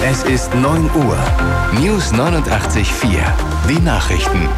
Es ist 9 Uhr. News 89.4. Die Nachrichten.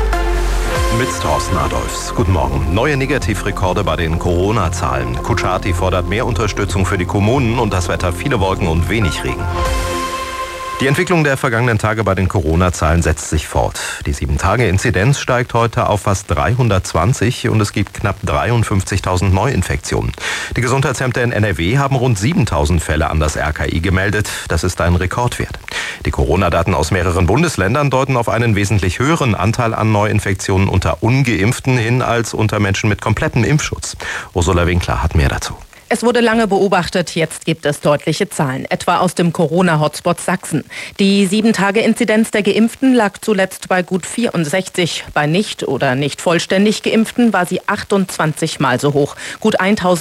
Mit Thorsten Adolfs. Guten Morgen. Neue Negativrekorde bei den Corona-Zahlen. Kutschaty fordert mehr Unterstützung für die Kommunen und das Wetter viele Wolken und wenig Regen. Die Entwicklung der vergangenen Tage bei den Corona-Zahlen setzt sich fort. Die 7-Tage-Inzidenz steigt heute auf fast 320 und es gibt knapp 53.000 Neuinfektionen. Die Gesundheitsämter in NRW haben rund 7.000 Fälle an das RKI gemeldet. Das ist ein Rekordwert. Die Corona-Daten aus mehreren Bundesländern deuten auf einen wesentlich höheren Anteil an Neuinfektionen unter Ungeimpften hin als unter Menschen mit komplettem Impfschutz. Ursula Winkler hat mehr dazu. Es wurde lange beobachtet, jetzt gibt es deutliche Zahlen, etwa aus dem Corona-Hotspot Sachsen. Die 7-Tage-Inzidenz der Geimpften lag zuletzt bei gut 64. Bei nicht oder nicht vollständig Geimpften war sie 28 Mal so hoch, gut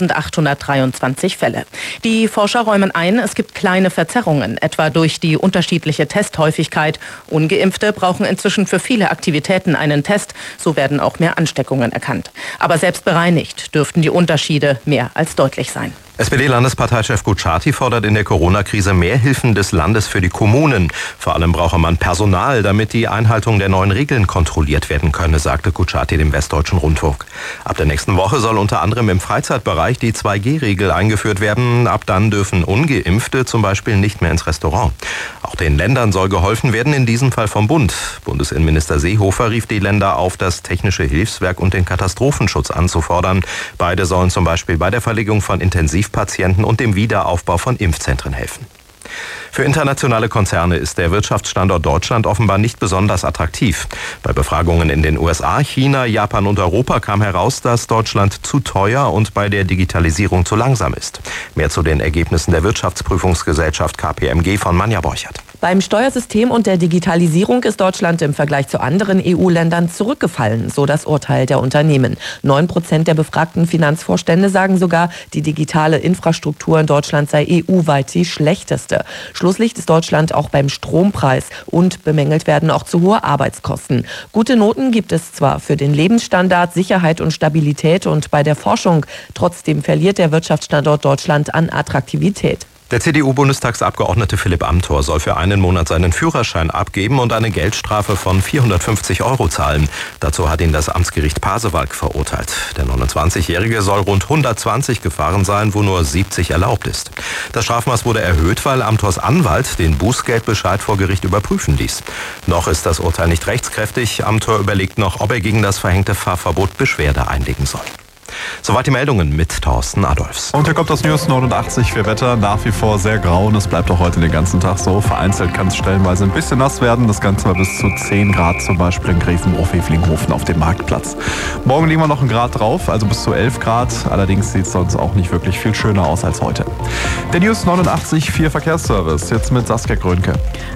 1.823 Fälle. Die Forscher räumen ein, es gibt kleine Verzerrungen, etwa durch die unterschiedliche Testhäufigkeit. Ungeimpfte brauchen inzwischen für viele Aktivitäten einen Test, so werden auch mehr Ansteckungen erkannt. Aber selbst bereinigt dürften die Unterschiede mehr als deutlich sein. SPD-Landesparteichef Kutschaty fordert in der Corona-Krise mehr Hilfen des Landes für die Kommunen. Vor allem brauche man Personal, damit die Einhaltung der neuen Regeln kontrolliert werden könne, sagte Kutschaty dem Westdeutschen Rundfunk. Ab der nächsten Woche soll unter anderem im Freizeitbereich die 2G-Regel eingeführt werden. Ab dann dürfen Ungeimpfte zum Beispiel nicht mehr ins Restaurant. Auch den Ländern soll geholfen werden, in diesem Fall vom Bund. Bundesinnenminister Seehofer rief die Länder auf, das Technische Hilfswerk und den Katastrophenschutz anzufordern. Beide sollen zum Beispiel bei der Verlegung von Intensivpatienten und dem Wiederaufbau von Impfzentren helfen. Für internationale Konzerne ist der Wirtschaftsstandort Deutschland offenbar nicht besonders attraktiv. Bei Befragungen in den USA, China, Japan und Europa kam heraus, dass Deutschland zu teuer und bei der Digitalisierung zu langsam ist. Mehr zu den Ergebnissen der Wirtschaftsprüfungsgesellschaft KPMG von Manja Borchert. Beim Steuersystem und der Digitalisierung ist Deutschland im Vergleich zu anderen EU-Ländern zurückgefallen, so das Urteil der Unternehmen. 9% der befragten Finanzvorstände sagen sogar, die digitale Infrastruktur in Deutschland sei EU-weit die schlechteste. Schlusslicht ist Deutschland auch beim Strompreis und bemängelt werden auch zu hohe Arbeitskosten. Gute Noten gibt es zwar für den Lebensstandard, Sicherheit und Stabilität und bei der Forschung. Trotzdem verliert der Wirtschaftsstandort Deutschland an Attraktivität. Der CDU-Bundestagsabgeordnete Philipp Amthor soll für einen Monat seinen Führerschein abgeben und eine Geldstrafe von 450 € zahlen. Dazu hat ihn das Amtsgericht Pasewalk verurteilt. Der 29-Jährige soll rund 120 gefahren sein, wo nur 70 erlaubt ist. Das Strafmaß wurde erhöht, weil Amthors Anwalt den Bußgeldbescheid vor Gericht überprüfen ließ. Noch ist das Urteil nicht rechtskräftig. Amthor überlegt noch, ob er gegen das verhängte Fahrverbot Beschwerde einlegen soll. Soweit die Meldungen mit Thorsten Adolfs. Und hier kommt das News 89 für Wetter. Nach wie vor sehr grau und es bleibt auch heute den ganzen Tag so. Vereinzelt kann es stellenweise ein bisschen nass werden. Das Ganze mal bis zu 10 Grad zum Beispiel in Grevenbruch-Weflinghofen auf dem Marktplatz. Morgen liegen wir noch 1 Grad drauf, also bis zu 11 Grad. Allerdings sieht es sonst auch nicht wirklich viel schöner aus als heute. Der News 89.4 Verkehrsservice, jetzt mit Saskia Grönke.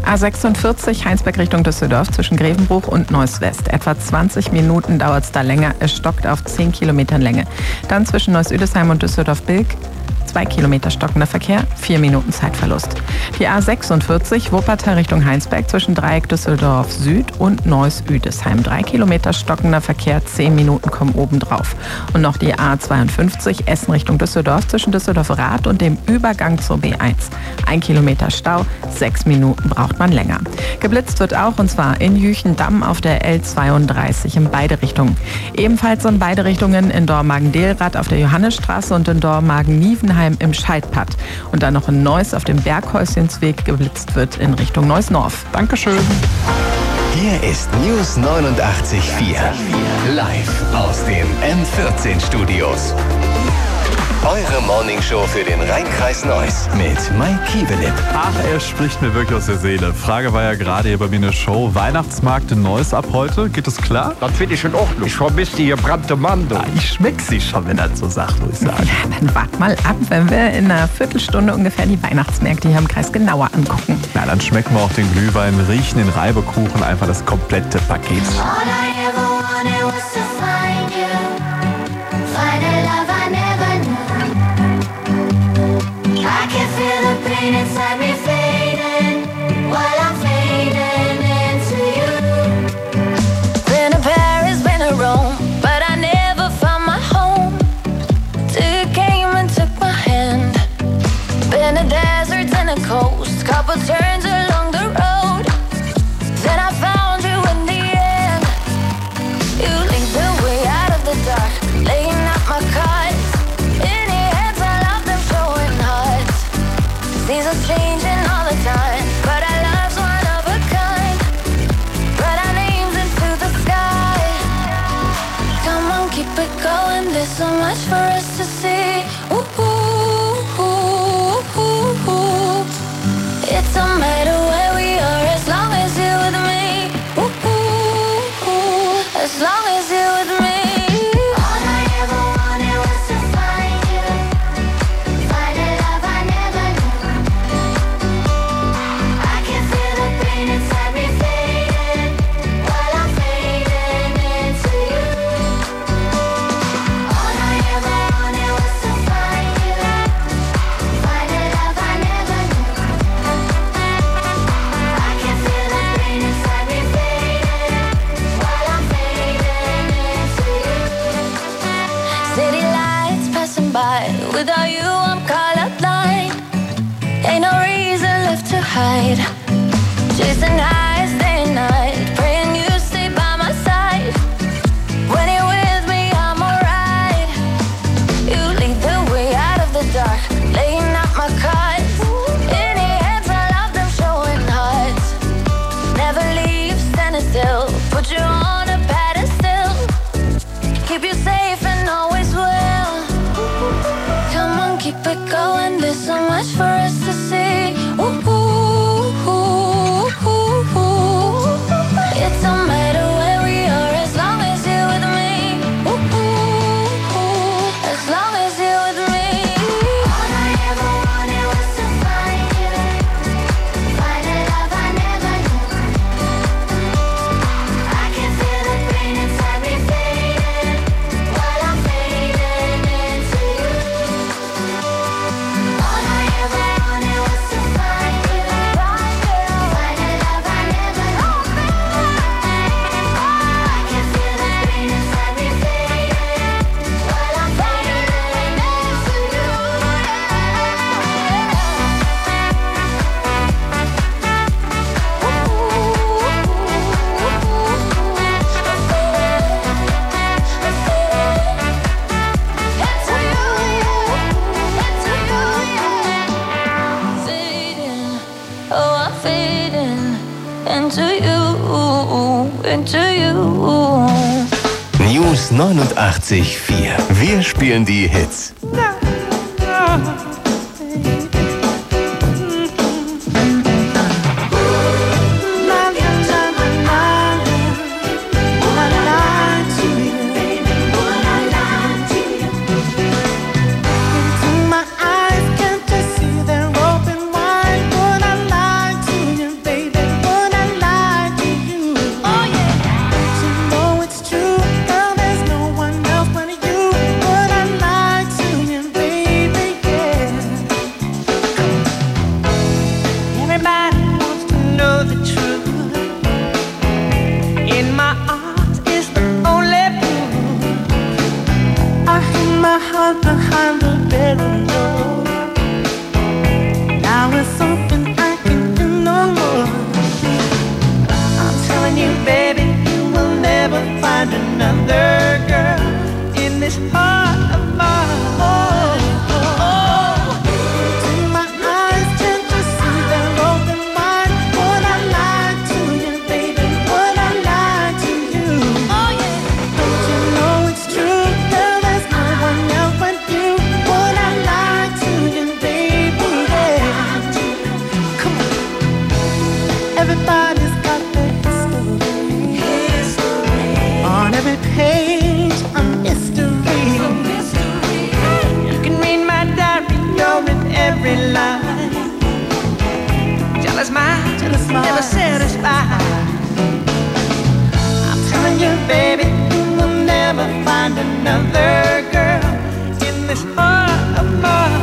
A46 Heinsberg Richtung Düsseldorf zwischen Grevenbruch und Neuss West. Etwa 20 Minuten dauert es da länger. Es stockt auf 10 Kilometern Länge. Dann zwischen Neuss-Üdesheim und Düsseldorf-Bilk 2 Kilometer stockender Verkehr, 4 Minuten Zeitverlust. Die A46 Wuppertal Richtung Heinsberg zwischen Dreieck Düsseldorf Süd und Neuss-Üdesheim. 3 Kilometer stockender Verkehr, 10 Minuten kommen obendrauf. Und noch die A52 Essen Richtung Düsseldorf zwischen Düsseldorf-Rath und dem Übergang zur B1. 1 Kilometer Stau, 6 Minuten braucht man länger. Geblitzt wird auch, und zwar in Jüchendamm auf der L32 in beide Richtungen. Ebenfalls in beide Richtungen in Dormagen-Delrath auf der Johannesstraße und in Dormagen-Nievenheim im Scheidpatt. Und dann noch in Neuss auf dem Berghäuschensweg geblitzt wird in Richtung Neuss-Norf. Dankeschön. Hier ist News 89.4. Live aus den N14-Studios. Eure Morningshow für den Rhein-Kreis Neuss mit Mike Kiewelipp. Ach, er spricht mir wirklich aus der Seele. Frage war ja gerade hier bei mir in der Show. Weihnachtsmarkt in Neuss ab heute. Geht es klar? Das finde ich in Ordnung. Ich vermisse die gebrannte Mandel. Ja, ich schmeck sie schon, wenn er so sagt, muss ich sagen. Ja, dann wart mal ab, wenn wir in einer Viertelstunde ungefähr die Weihnachtsmärkte hier im Kreis genauer angucken. Na, dann schmecken wir auch den Glühwein, riechen den Reibekuchen, einfach das komplette Paket. Couple turns Seasons changing all the time, but our love's one of a kind. Write our names into the sky. Come on, keep it going. There's so much for us to see. Ooh, ooh, ooh, ooh, ooh. It don't matter where we are as long as you're with me. Ooh, ooh, ooh. As long as you're with me. All I ever wanted was to find you. Find a love I never knew. I can feel the pain inside me fading while I'm fading into you. All I ever wanted was to find you. Find a love I never knew. I can feel the pain inside me fading while I'm fading into you. City lights passing by. Without you I'm colorblind. Ain't no reason left to hide. Chasing highs day and night, praying you stay by my side. When you're with me I'm alright. You lead the way out of the dark, laying out my cards. In your hands I love them showing hearts. Never leave standing still, put you on a pedestal. Keep you safe and always will. Come on, keep it going. There's so much for us to see. Ooh, ooh, ooh, ooh, ooh. It don't matter where we are as long as you're with me. Ooh, ooh, ooh. As long as you're with me. All I ever wanted was to find you. Find a love I never knew. I can feel the pain inside me fading while I'm fading into you. All I ever wanted was to find you. Find a love I never knew. I can feel the pain inside me fading while I'm fading into you. Into you. News 89.4. Wir spielen die Hits. Behind the bedroom door. Now it's something I can do no more. I'm telling you, baby, you will never find another girl in this heart of mine. My eyes tend to see their open wide. Would I lie to you, baby? Would I lie to you? Oh yeah. Don't you know it's true? Girl, there's no one else but you. Would I lie to you, baby? Yeah. Come on. Everybody's got their history. On every page, a mystery. You can read my diary, you're in every line. Jealous mind, never satisfied. I'm telling you, baby, you will never find another girl in this heart of mine.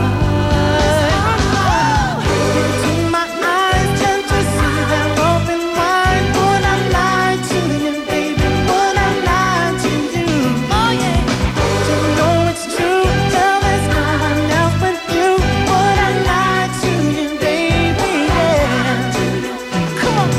My eyes tend to see them open wide. Would I lie to you, baby? Would I lie to you? Oh yeah. Don't you know it's true? Girl, there's no one else but you. Would I lie to you, baby? Yeah. Come on.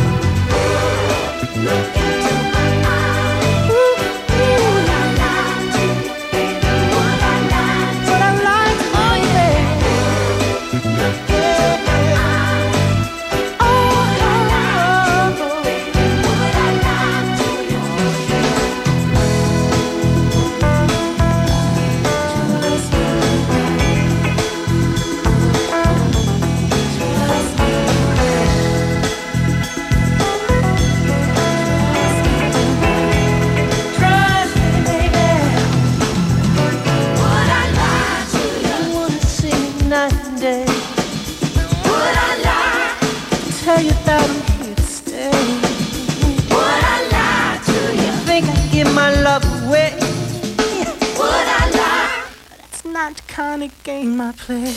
tell you that I'm here to stay. Would I lie to you? Think I'd give my love away? Would I lie? That's not the kind of game I play.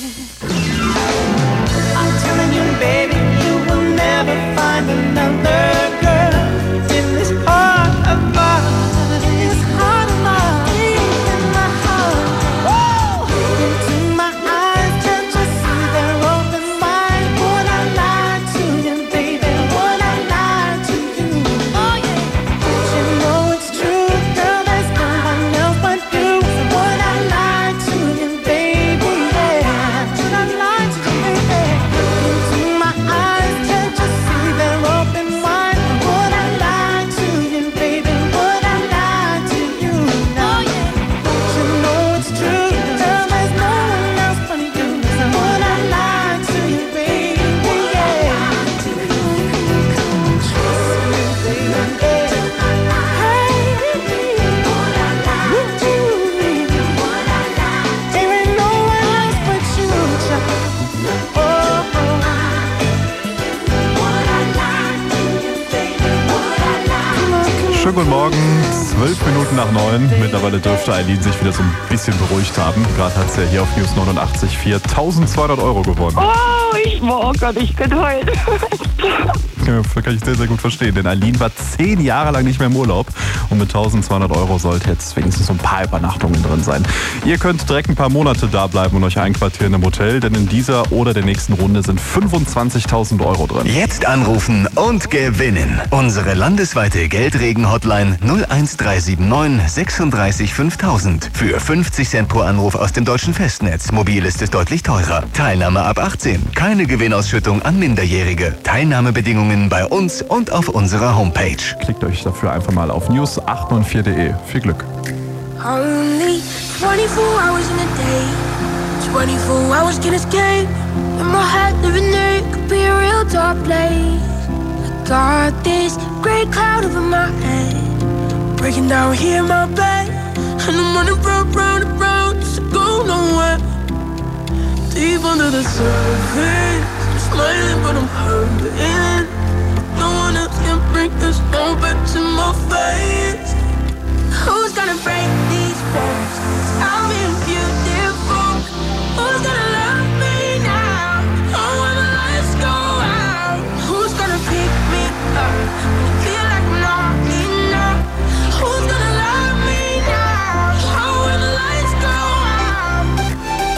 I'm telling you, baby, you will never find another girl in this heart of mine. This heart of mine, in my heart. Woo! Into my eyes, can't you see they're open wide? Would I lie to you, baby? Would I lie to you? Oh yeah. Don't you know it's true, girl? There's no one else but you. So would I lie to you, baby? Yeah. Would I lie to you, baby? Into my eyes, can't you see they're open wide? Would I lie to you, baby? Would I lie to you? Oh yeah. Don't you know it's true, girl? There's no one else but you. So would I lie to you, baby? Yeah. Trust me, baby. Hey, would I lie to you? Would I lie? There ain't no one else but you, child. Oh, would I lie to you, baby? Would I lie? Schönen guten Morgen, 12 Minuten nach 9. Mittlerweile dürfte Eileen sich wieder so ein bisschen beruhigt haben. Gerade hat sie ja hier auf News 89.4 1.200 € gewonnen. Oh Gott, ich bin heute. Ja, kann ich sehr, sehr gut verstehen, denn Eileen war 10 Jahre lang nicht mehr im Urlaub und mit 1.200 € sollte jetzt wenigstens so ein paar Übernachtungen drin sein. Ihr könnt direkt ein paar Monate da bleiben und euch einquartieren im Hotel, denn in dieser oder der nächsten Runde sind 25.000 € drin. Jetzt anrufen und gewinnen. Unsere landesweite Geldregen-Hotline 01379 36 5000. Für 50 Cent pro Anruf aus dem deutschen Festnetz. Mobil ist es deutlich teurer. Teilnahme ab 18. Keine Gewinnausschüttung an Minderjährige. Teilnahmebedingungen bei uns und auf unserer Homepage. Klickt euch dafür einfach mal auf news894.de. Viel Glück. Only 24 hours in a day, 24 hours can escape. In my head, living there could be a real dark place. I got this great cloud over my head, breaking down here in my bed, and I'm running round and round just to go nowhere. Deep under the surface, I'm smiling but I'm hurting. No one else can bring this moment to my face. Who's gonna break these walls? I'm being beautiful. Who's gonna love me now? Oh, when the lights go out. Who's gonna pick me up when I feel like I'm not enough? Who's gonna love me now? Oh, when the lights go out.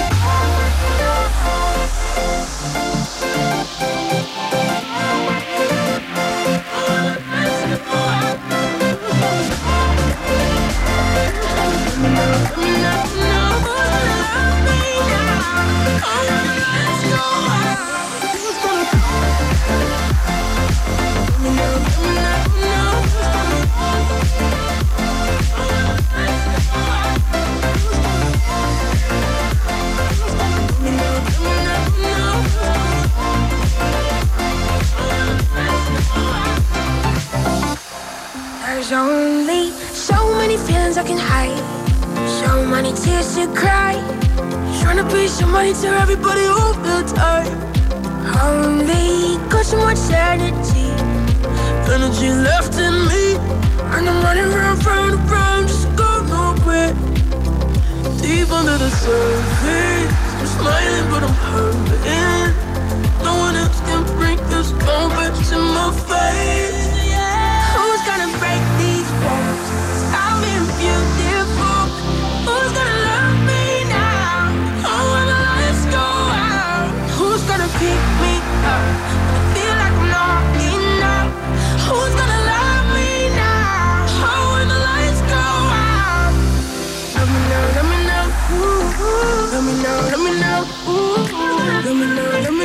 There's only so many feelings I can hide, so many tears to cry, trying to be somebody to everybody all the time. Only got so much energy left in me, and I'm running round just to go nowhere. Deep under the surface, I'm smiling but I'm hurting. No one else can bring this moment to my face. Who's gonna break these walls? I'm being beautiful. Who's gonna love me now? Oh, when the lights go out. Who's gonna pick me up when I feel like I'm not enough? Who's gonna love me now? Oh, when the lights go out. Let me know, let me know. Ooh, let me know, let me know. Ooh, let me know, let me know.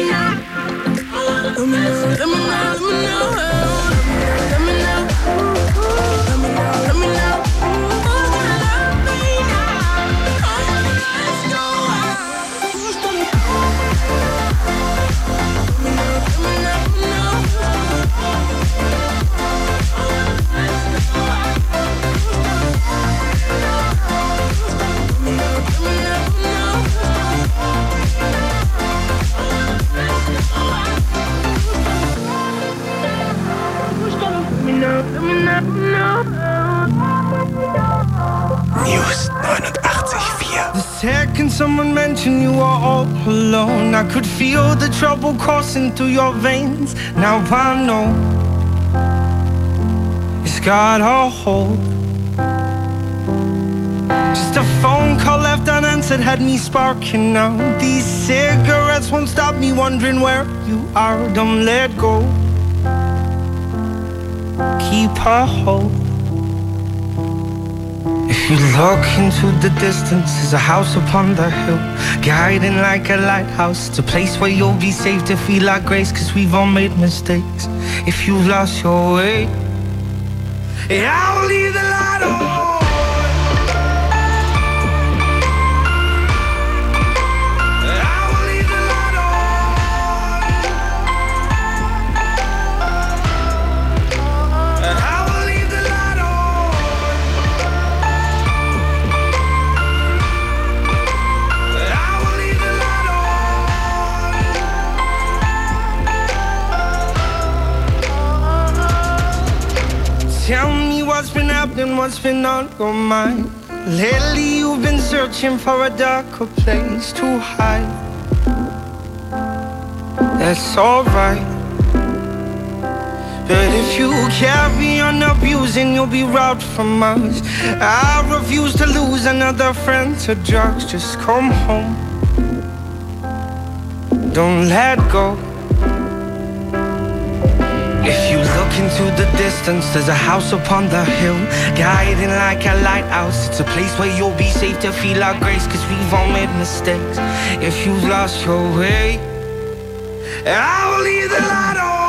someone mention you were all alone. I could feel the trouble coursing through your veins. Now I know it's got a hold. Just a phone call left unanswered had me sparking now. These cigarettes won't stop me wondering where you are. Don't let go. Keep a hold. If you look into the distance, there's a house upon the hill, guiding like a lighthouse. It's a place where you'll be safe to feel like grace, 'cause we've all made mistakes. If you've lost your way, I'll leave the light on. Tell me what's been happening, what's been on your mind. Lately you've been searching for a darker place to hide. That's alright. But if you carry on abusing, you'll be robbed from us. I refuse to lose another friend to drugs. Just come home. Don't let go. If you look into the distance, there's a house upon the hill, guiding like a lighthouse. It's a place where you'll be safe to feel our grace, 'cause we've all made mistakes. If you've lost your way, I will leave the light on.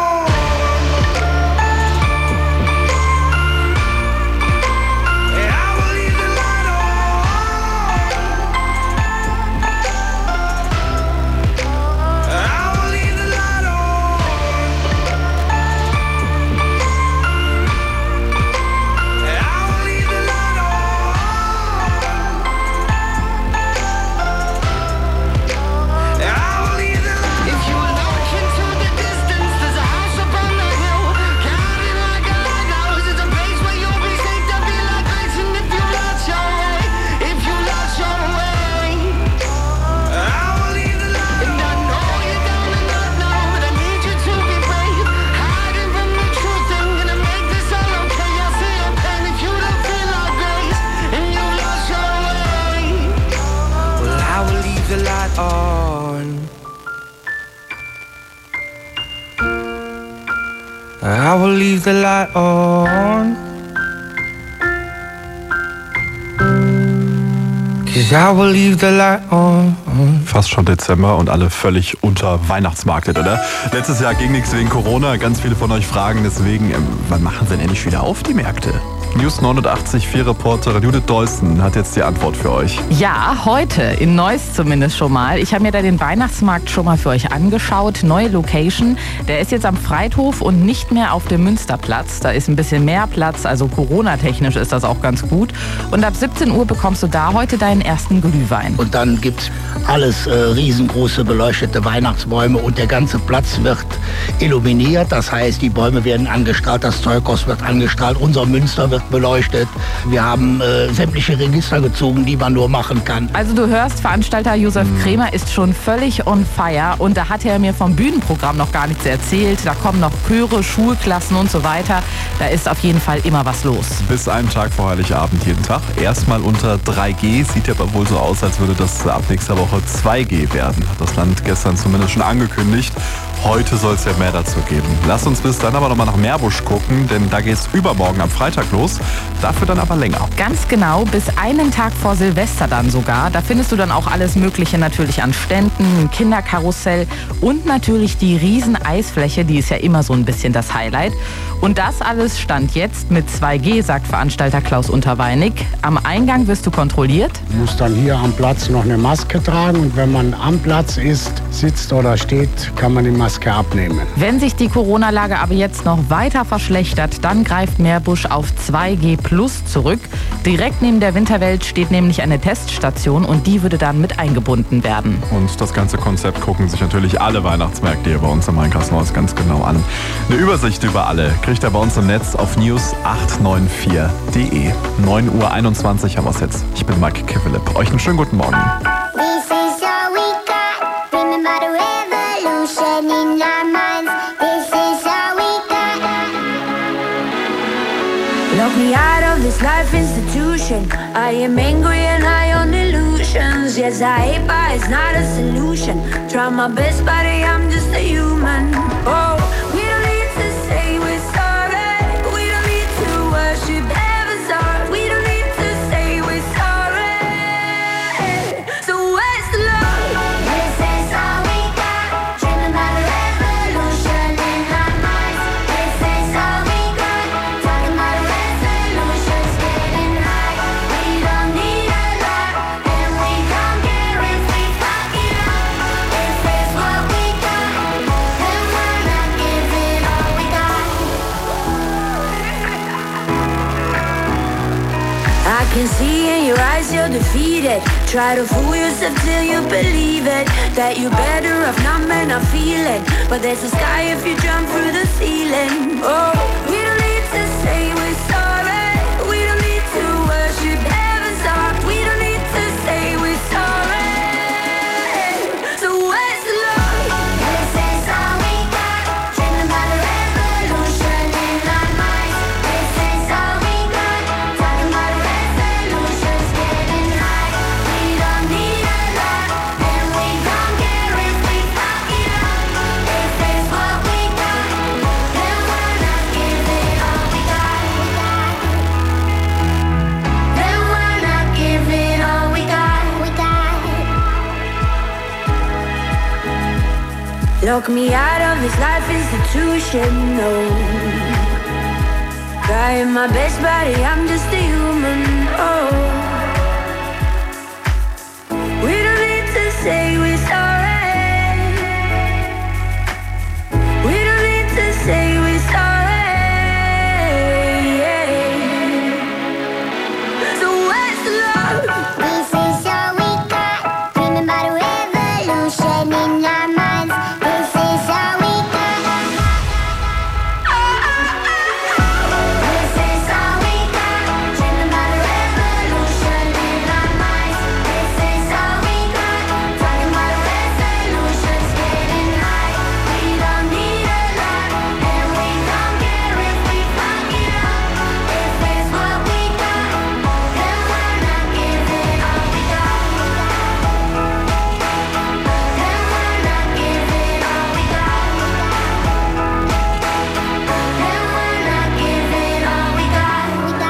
I will leave the light on. 'Cause I will leave the light on. Fast schon Dezember und alle völlig unter Weihnachtsmarkt, oder? Letztes Jahr ging nichts wegen Corona. Ganz viele von euch fragen deswegen, wann machen sie denn endlich wieder auf, die Märkte? News 89.4-Reporterin Judith Deussen hat jetzt die Antwort für euch. Ja, heute, in Neuss zumindest schon mal. Ich habe mir da den Weihnachtsmarkt schon mal für euch angeschaut. Neue Location. Der ist jetzt am Freithof und nicht mehr auf dem Münsterplatz. Da ist ein bisschen mehr Platz, also Corona-technisch ist das auch ganz gut. Und ab 17 Uhr bekommst du da heute deinen ersten Glühwein. Und dann gibt's alles riesengroße beleuchtete Weihnachtsbäume und der ganze Platz wird illuminiert. Das heißt, die Bäume werden angestrahlt, das Zeughaus wird angestrahlt, unser Münster wird beleuchtet. Wir haben sämtliche Register gezogen, die man nur machen kann. Also du hörst, Veranstalter Josef Krämer ist schon völlig on fire und da hat er mir vom Bühnenprogramm noch gar nichts erzählt. Da kommen noch Chöre, Schulklassen und so weiter. Da ist auf jeden Fall immer was los. Bis einen Tag vor Heiligabend jeden Tag. Erstmal unter 3G. Sieht ja aber wohl so aus, als würde das ab nächster Woche 2G werden. Hat das Land gestern zumindest schon angekündigt. Heute soll es ja mehr dazu geben. Lasst uns bis dann aber nochmal nach Meerbusch gucken, denn da geht es übermorgen am Freitag los. Dafür dann aber länger. Ganz genau, bis einen Tag vor Silvester dann sogar. Da findest du dann auch alles Mögliche natürlich an Ständen, ein Kinderkarussell und natürlich die riesen Eisfläche, die ist ja immer so ein bisschen das Highlight. Und das alles stand jetzt mit 2G, sagt Veranstalter Klaus Unterweinig. Am Eingang wirst du kontrolliert. Du musst dann hier am Platz noch eine Maske tragen und wenn man am Platz ist, sitzt oder steht, kann man die Maske abnehmen. Wenn sich die Corona-Lage aber jetzt noch weiter verschlechtert, dann greift Meerbusch auf 2G Plus zurück. Direkt neben der Winterwelt steht nämlich eine Teststation und die würde dann mit eingebunden werden. Und das ganze Konzept gucken sich natürlich alle Weihnachtsmärkte hier bei uns im Rhein-Karsten-Neuss ganz genau an. Eine Übersicht über alle kriegt ihr bei uns im Netz auf news894.de. 9:21 Uhr haben wir es jetzt. Ich bin Mike Kivelip. Euch einen schönen guten Morgen. Dreaming about a revolution in our minds. This is all we got. Lock me out of this life institution. I am angry and high on illusions. Yes, I hate, but it's not a solution. Try my best, buddy, I'm just a human. Oh, we don't need to say we're sorry. We don't need to worship heaven's art. We don't need to say we're sorry. So where's the love? This is all we got. Dreaming about a revolution in our minds. This is all we got. Talking about a resolutions, getting high. We don't need a lot, and we don't care if we fuck it up. If it's what we got, then why not give it all we got? I can see in your eyes you're defeated. Try to fool yourself till you believe it. That you're better off not men are feeling. But there's a sky if you jump through the ceiling. Oh, we don't need to say we're sorry. We don't need to worship heaven's art. We don't need to say we're sorry. So where's the love? This is all we got. Dreaming about a revolution in our minds. This is all we got. Talking about a resolutions, getting high. We don't need a lot, and we don't care if we fuck it up. If it's what we got, then why not give it all we got? Then why not give it all we got? Lock me out of this life institution, no. Trying my best, buddy, I'm just a human, oh. We don't need to say we're sorry. We don't need to say we're sorry. So where's the love? This is all we got. Dreaming about a revolution in our minds. This is all we got. This is all we got. Dreaming about a revolution in our minds. This is all we got. Talking about a resolutions, getting high. We don't need a lot, and we don't care if we fuck it up. If it's what we got, then why not give it all we got? Then why not give it all we got? Then why not give it all we got?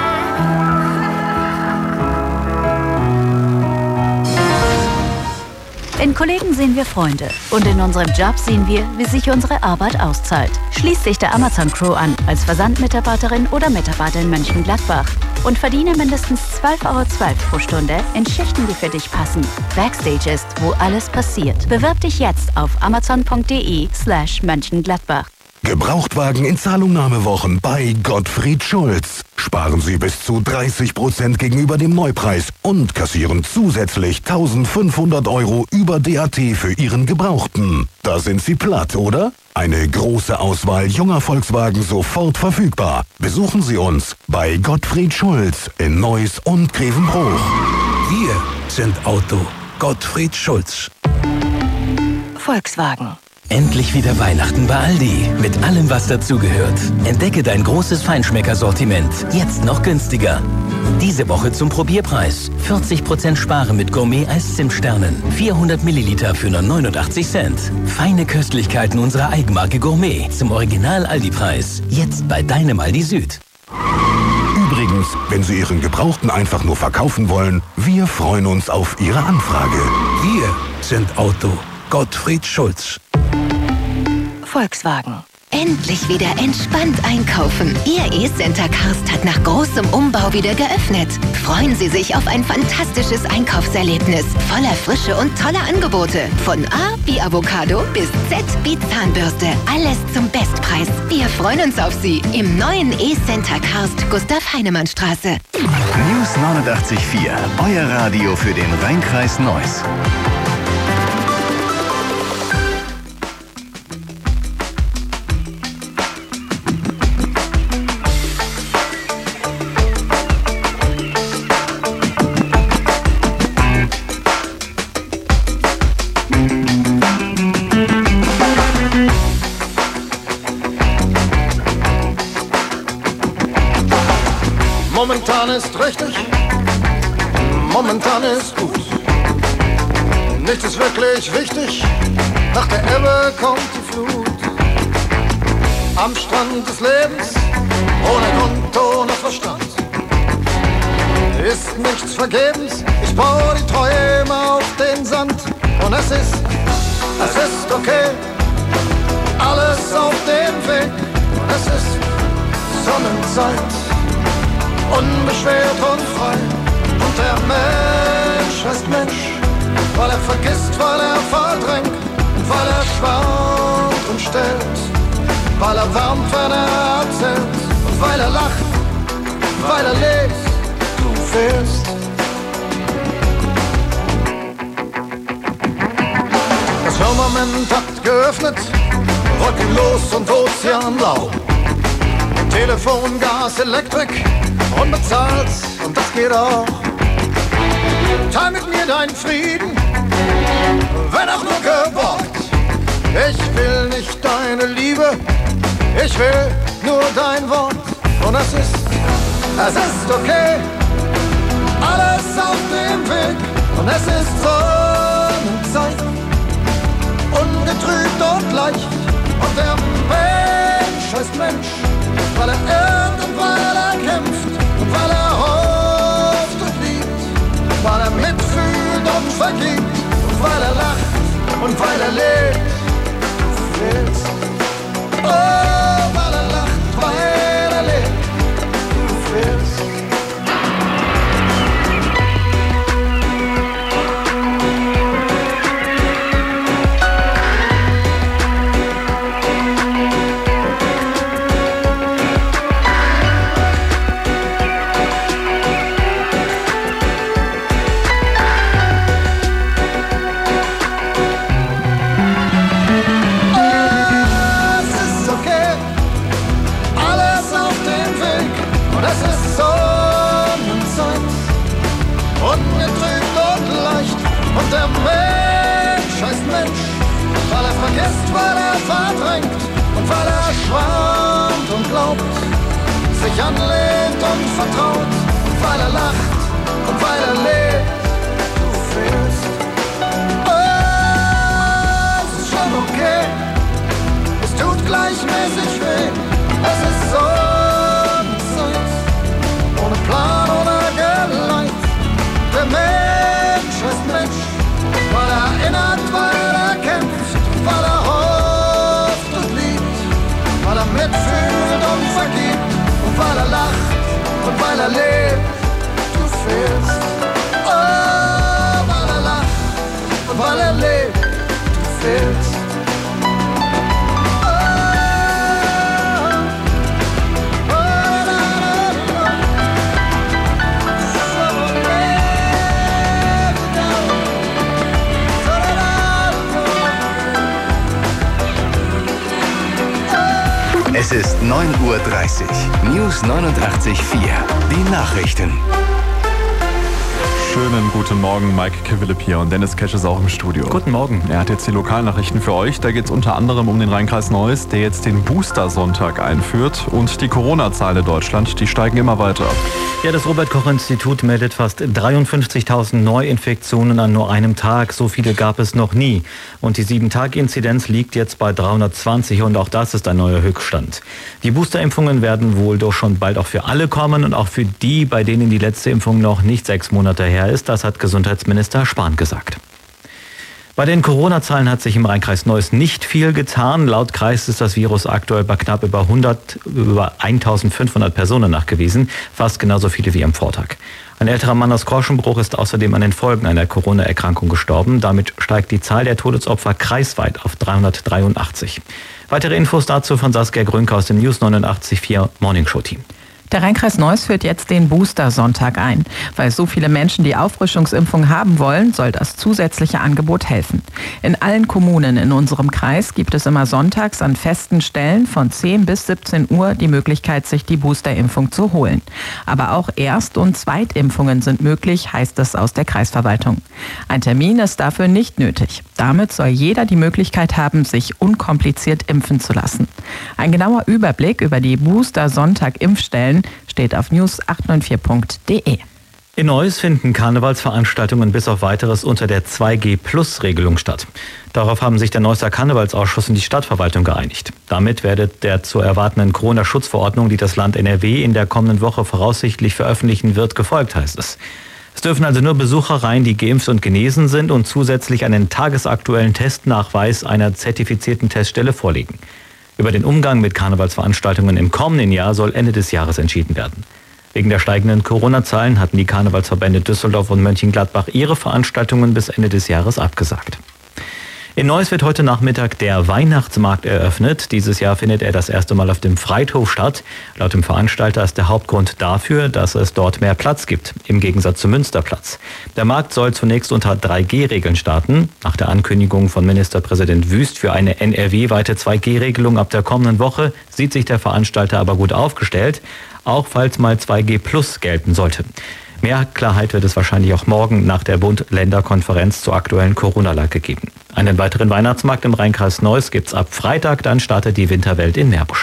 In Kollegen sehen wir Freunde und in unserem Job sehen wir, wie sich unsere Arbeit auszahlt. Schließ dich der Amazon Crew an als Versandmitarbeiterin oder Mitarbeiter in Mönchengladbach und verdiene mindestens 12,12 € pro Stunde in Schichten, die für dich passen. Backstage ist, wo alles passiert. Bewirb dich jetzt auf amazon.de/Mönchengladbach. Gebrauchtwagen in Zahlungnahmewochen bei Gottfried Schulz. Sparen Sie bis zu 30% gegenüber dem Neupreis und kassieren zusätzlich 1.500 € über DAT für Ihren Gebrauchten. Da sind Sie platt, oder? Eine große Auswahl junger Volkswagen sofort verfügbar. Besuchen Sie uns bei Gottfried Schulz in Neuss und Grevenbruch. Wir sind Auto. Gottfried Schulz. Volkswagen. Endlich wieder Weihnachten bei Aldi. Mit allem, was dazugehört. Entdecke dein großes Feinschmecker-Sortiment. Jetzt noch günstiger. Diese Woche zum Probierpreis. 40% Sparen mit Gourmet-Eiszimtsternen. 400 Milliliter für nur 89 Cent. Feine Köstlichkeiten unserer Eigenmarke Gourmet. Zum Original-Aldi-Preis. Jetzt bei deinem Aldi Süd. Übrigens, wenn Sie Ihren Gebrauchten einfach nur verkaufen wollen, wir freuen uns auf Ihre Anfrage. Wir sind Auto. Gottfried Schulz. Volkswagen. Endlich wieder entspannt einkaufen. Ihr E-Center Karst hat nach großem Umbau wieder geöffnet. Freuen Sie sich auf ein fantastisches Einkaufserlebnis voller Frische und toller Angebote. Von A wie Avocado bis Z wie Zahnbürste. Alles zum Bestpreis. Wir freuen uns auf Sie im neuen E-Center Karst, Gustav-Heinemann-Straße. News 89.4, euer Radio für den Rheinkreis Neuss. Momentan ist richtig, momentan ist gut. Nichts ist wirklich wichtig, nach der Ebbe kommt die Flut. Am Strand des Lebens, ohne Grund, ohne Verstand, ist nichts vergebens, ich baue die Träume auf den Sand. Und es ist okay, alles auf dem Weg. Und es ist Sonnenzeit, unbeschwert und frei. Und der Mensch heißt Mensch, weil er vergisst, weil er verdrängt, weil er schwankt und stellt, weil er wärmt, wenn er erzählt, und weil er lacht, weil er lebt, du fehlst. Das Firmament hat geöffnet, wolkenlos und ozeanblau. Telefon, Gas, Elektrik, unbezahlt, und das geht auch. Teil mit mir deinen Frieden, wenn auch nur geborgt. Ich will nicht deine Liebe, ich will nur dein Wort. Und es ist okay, alles auf dem Weg. Und es ist Sonnenzeit, ungetrübt und leicht. Und der Mensch heißt Mensch, weil er irrt und weil er kämpft und weil er hofft und liebt, weil er mitfühlt und vergibt und weil er lacht und weil er lebt. Du fehlst. Oh, weil er lacht, weil er lebt. Du fehlst. Der Mensch heißt Mensch, weil er vergisst, weil er verdrängt und weil er schwant und glaubt, sich anlehnt und vertraut, und weil er lacht und weil er lebt. Du fehlst. Oh, es ist schon okay, es tut gleichmäßig weh. Es ist Sonnenzeit, ohne Plan, ohne Geleit. Der Mensch heißt Mensch, weil er erinnert, weil er kämpft, weil er hofft und liebt, weil er mitfühlt und vergibt, und weil er lacht und weil er lebt. Du fehlst. Oh, weil er lacht und weil er lebt. Du fehlst. Es ist 9:30 Uhr. News 89.4. Die Nachrichten. Schönen guten Morgen, Mike Kivillip hier und Dennis Kesch ist auch im Studio. Guten Morgen. Er hat jetzt die Lokalnachrichten für euch. Da geht es unter anderem um den Rheinkreis Neuss, der jetzt den Booster-Sonntag einführt. Und die Corona-Zahlen in Deutschland, die steigen immer weiter. Ja, das Robert-Koch-Institut meldet fast 53.000 Neuinfektionen an nur einem Tag. So viele gab es noch nie. Und die 7-Tag-Inzidenz liegt jetzt bei 320 und auch das ist ein neuer Höchststand. Die Boosterimpfungen werden wohl doch schon bald auch für alle kommen und auch für die, bei denen die letzte Impfung noch nicht 6 Monate her ist. Das hat Gesundheitsminister Spahn gesagt. Bei den Corona-Zahlen hat sich im Rheinkreis Neuss nicht viel getan. Laut Kreis ist das Virus aktuell bei knapp über 1.500 Personen nachgewiesen. Fast genauso viele wie am Vortag. Ein älterer Mann aus Korschenbruch ist außerdem an den Folgen einer Corona-Erkrankung gestorben. Damit steigt die Zahl der Todesopfer kreisweit auf 383. Weitere Infos dazu von Saskia Grünke aus dem News 89.4 Morningshow-Team. Der Rheinkreis Neuss führt jetzt den Booster-Sonntag ein. Weil so viele Menschen die Auffrischungsimpfung haben wollen, soll das zusätzliche Angebot helfen. In allen Kommunen in unserem Kreis gibt es immer sonntags an festen Stellen von 10 bis 17 Uhr die Möglichkeit, sich die Boosterimpfung zu holen. Aber auch Erst- und Zweitimpfungen sind möglich, heißt es aus der Kreisverwaltung. Ein Termin ist dafür nicht nötig. Damit soll jeder die Möglichkeit haben, sich unkompliziert impfen zu lassen. Ein genauer Überblick über die Booster-Sonntag-Impfstellen Nachrichten steht auf news894.de. In Neuss finden Karnevalsveranstaltungen bis auf Weiteres unter der 2G-Plus-Regelung statt. Darauf haben sich der Neusser Karnevalsausschuss und die Stadtverwaltung geeinigt. Damit werde der zu erwartenden Corona-Schutzverordnung, die das Land NRW in der kommenden Woche voraussichtlich veröffentlichen wird, gefolgt, heißt es. Es dürfen also nur Besucher rein, die geimpft und genesen sind und zusätzlich einen tagesaktuellen Testnachweis einer zertifizierten Teststelle vorlegen. Über den Umgang mit Karnevalsveranstaltungen im kommenden Jahr soll Ende des Jahres entschieden werden. Wegen der steigenden Corona-Zahlen hatten die Karnevalsverbände Düsseldorf und Mönchengladbach ihre Veranstaltungen bis Ende des Jahres abgesagt. In Neuss wird heute Nachmittag der Weihnachtsmarkt eröffnet. Dieses Jahr findet er das erste Mal auf dem Freithof statt. Laut dem Veranstalter ist der Hauptgrund dafür, dass es dort mehr Platz gibt, im Gegensatz zum Münsterplatz. Der Markt soll zunächst unter 3G-Regeln starten. Nach der Ankündigung von Ministerpräsident Wüst für eine NRW-weite 2G-Regelung ab der kommenden Woche sieht sich der Veranstalter aber gut aufgestellt, auch falls mal 2G Plus gelten sollte. Mehr Klarheit wird es wahrscheinlich auch morgen nach der Bund-Länder-Konferenz zur aktuellen Corona-Lage geben. Einen weiteren Weihnachtsmarkt im Rheinkreis Neuss gibt's ab Freitag, dann startet die Winterwelt in Meerbusch.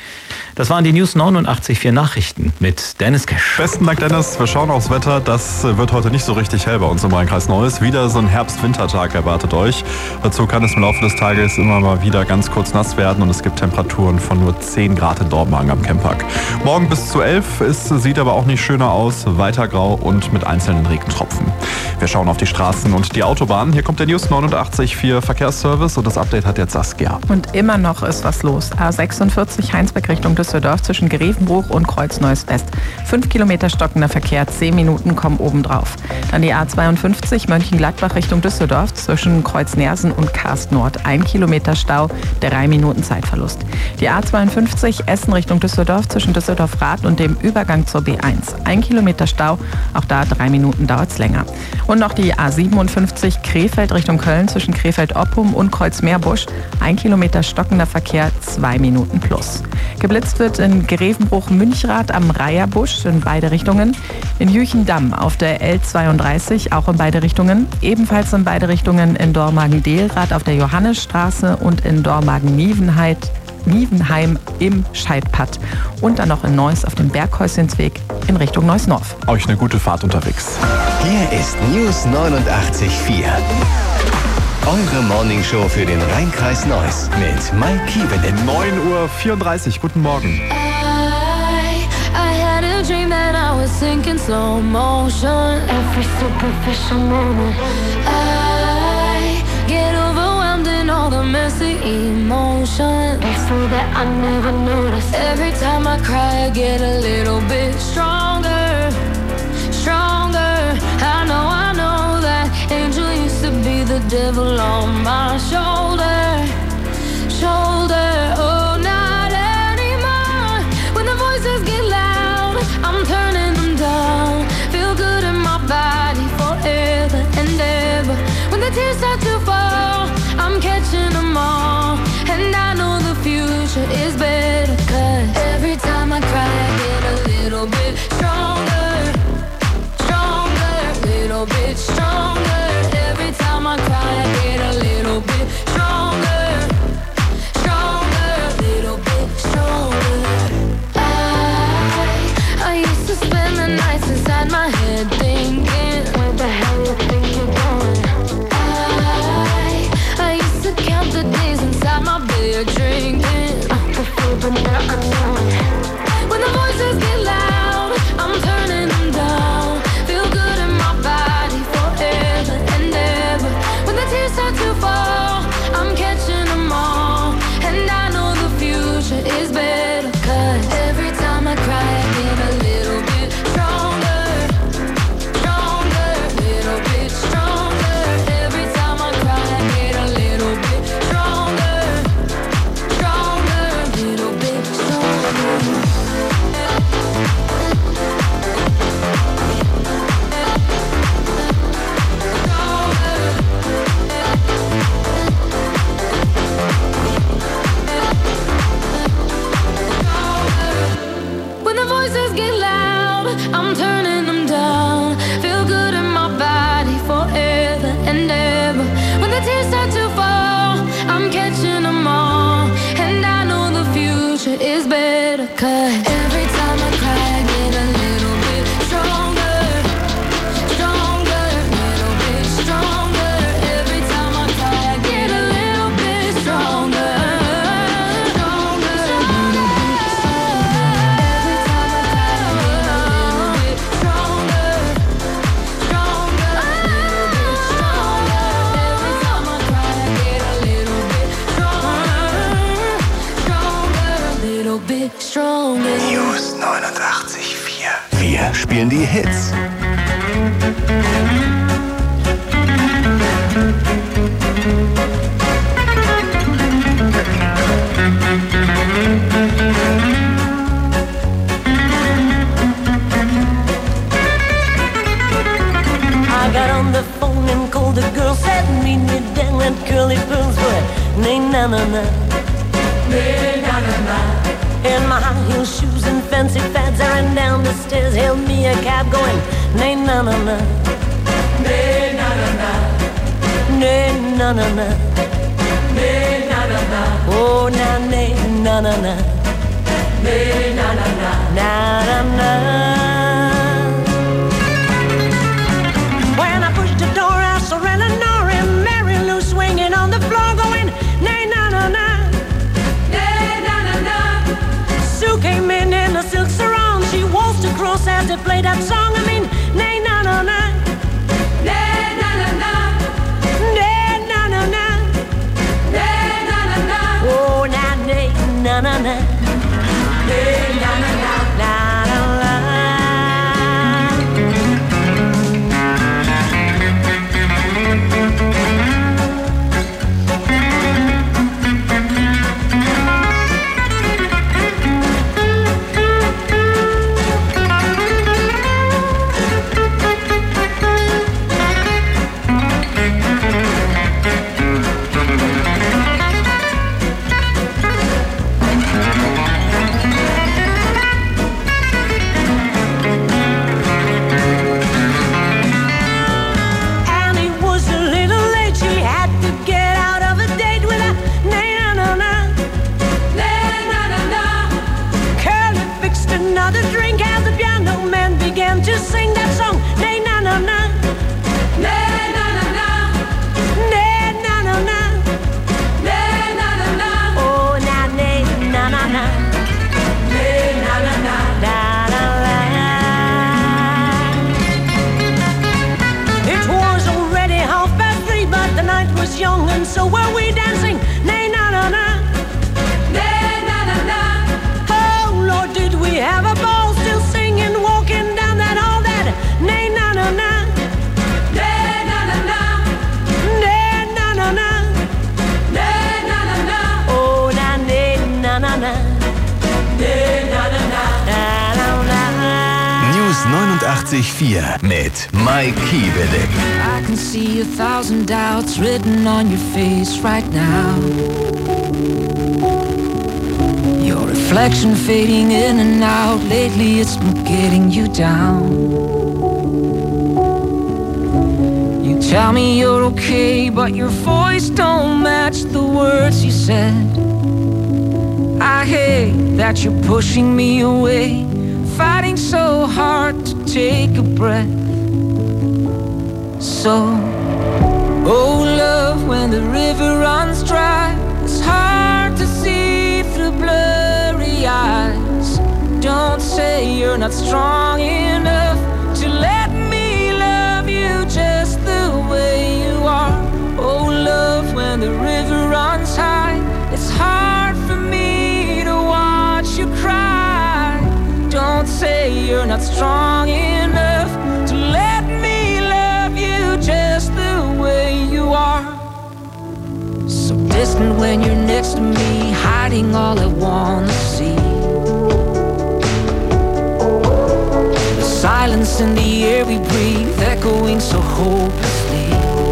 Das waren die News 89.4 Nachrichten mit Dennis Kesch. Besten Dank, Dennis. Wir schauen aufs Wetter. Das wird heute nicht so richtig hell bei uns im Rheinkreis Neuss. Wieder so ein Herbst-Wintertag erwartet euch. Dazu kann es im Laufe des Tages immer mal wieder ganz kurz nass werden und es gibt Temperaturen von nur 10 Grad in Dormagen am Camppark. Morgen bis zu 11. Es sieht aber auch nicht schöner aus. Weiter grau und mit einzelnen Regentropfen. Wir schauen auf die Straßen und die Autobahnen. Hier kommt der News 89.4 Verkehrsservice und das Update hat jetzt Saskia. Und immer noch ist was los. A46 Heinsberg Richtung Düsseldorf zwischen Grevenbruch und Kreuz Neuss West. 5 Kilometer stockender Verkehr, 10 Minuten kommen obendrauf. Dann die A52 Mönchengladbach Richtung Düsseldorf zwischen Kreuz Nersen und Karst Nord. 1 Kilometer Stau, 3 Minuten Zeitverlust. Die A52 Essen Richtung Düsseldorf zwischen Düsseldorf Rath und dem Übergang zur B1. 1 Kilometer Stau, auch da 3 Minuten dauert es länger. Und noch die A57 Krefeld Richtung Köln zwischen Krefeld-Oppum und Kreuz-Meerbusch. 1 Kilometer stockender Verkehr, 2 Minuten plus. Geblitzt wird in Grevenbruch-Münchrath am Reiherbusch in beide Richtungen. In Jüchendamm auf der L32 auch in beide Richtungen. Ebenfalls in beide Richtungen in Dormagen-Delrath auf der Johannesstraße und in Dormagen-Nievenheim im Scheidpatt. Und dann noch in Neuss auf dem Berghäuschensweg in Richtung Neuss-Norf. Euch eine gute Fahrt unterwegs. Hier ist News 89.4. Eure Morningshow für den Rheinkreis Neuss mit Mike Kiebelen. 9:34 Uhr. Guten Morgen. I had a dream that I was sinking slow motion. Every superficial moment. I get overwhelmed in all the messy emotions. So that I never noticed. Every time I cry, I get a little bit stronger, stronger. I know that angel used to be the devil on my shoulder, shoulder. Oh, not anymore. When the voices get loud, I'm turning them down. Feel good in my body forever and ever. When the tears start to fall, I'm catching them all. And I know the future is better, 'cause every time I cry, I get a little bit stronger, stronger, little bit stronger. Every time I cry, I get a little bit stronger, stronger, little bit stronger. I used to spend the nights inside my head thinking, where the hell you think you're going? I used to count the days inside my bed drinking, to feel but now I know it. When the voices get loud, I'm turning them down. Feel good in my body forever and ever. When the tears start to fall, I'm catching them all. And I know the future is better, 'cause every time I cry, I get a little bit stronger, stronger, little bit stronger. Every time I cry, I get a little bit stronger, stronger, little bit stronger. When the voices get loud, I'm turning them down. Feel good in my body forever and ever. When the tears start to fall, I'm catching them all. And I know the future is better, 'cause every time I cry, little bit stronger. News 89.4. Wir spielen die Hits. I got on the phone and called the girl, said meet me down at Curly Pearl's, but nay na na na, nay na na na. In my high heel shoes and fancy fads, I ran down the stairs, hailed me a cab, going nay na na na, nay na na na, nay na na na, nay na na na. Oh na nay na na na, nay na na na, na na na. When I pushed the door, I saw Eleanor and Mary Lou swinging on the floor, going nay na na na, nay na na na. Sue came in a silk sarong, she waltzed across as they played that song. I mean, nay na na na, nay na na na, nay na na na, nay na na na. Oh na nay na na na, nay na na na, na na na. To sing that song, nay na na na, nay na na na, nay na na na, nay na na na. Oh na nay na na na, nay na na na, na na na. It was already 3:30, but the night was young, and so were we dancing. Nay na na na, nay na na na. Oh Lord, did we have a ball, still singing, walking down. Nay na na na, nay na na na, nay na na na, nay na na na. Oh na nay na na na, nay na na na, na na na. News 89.4 mit Mike Kiebelek. I can see 1,000 doubts written on your face right now. Your reflection fading in and out. Lately it's been getting you down. Tell me you're okay, but your voice don't match the words you said. I hate that you're pushing me away, fighting so hard to take a breath. So, oh love, when the river runs dry, it's hard to see through blurry eyes. Don't say you're not strong enough to let me love you just the way you are. Oh love, when the river runs high, it's hard for me to watch you cry. Don't say you're not strong enough to let me love you just the way you are. So distant when you're next to me, hiding all I wanna see. Silence in the air we breathe, echoing so hopelessly.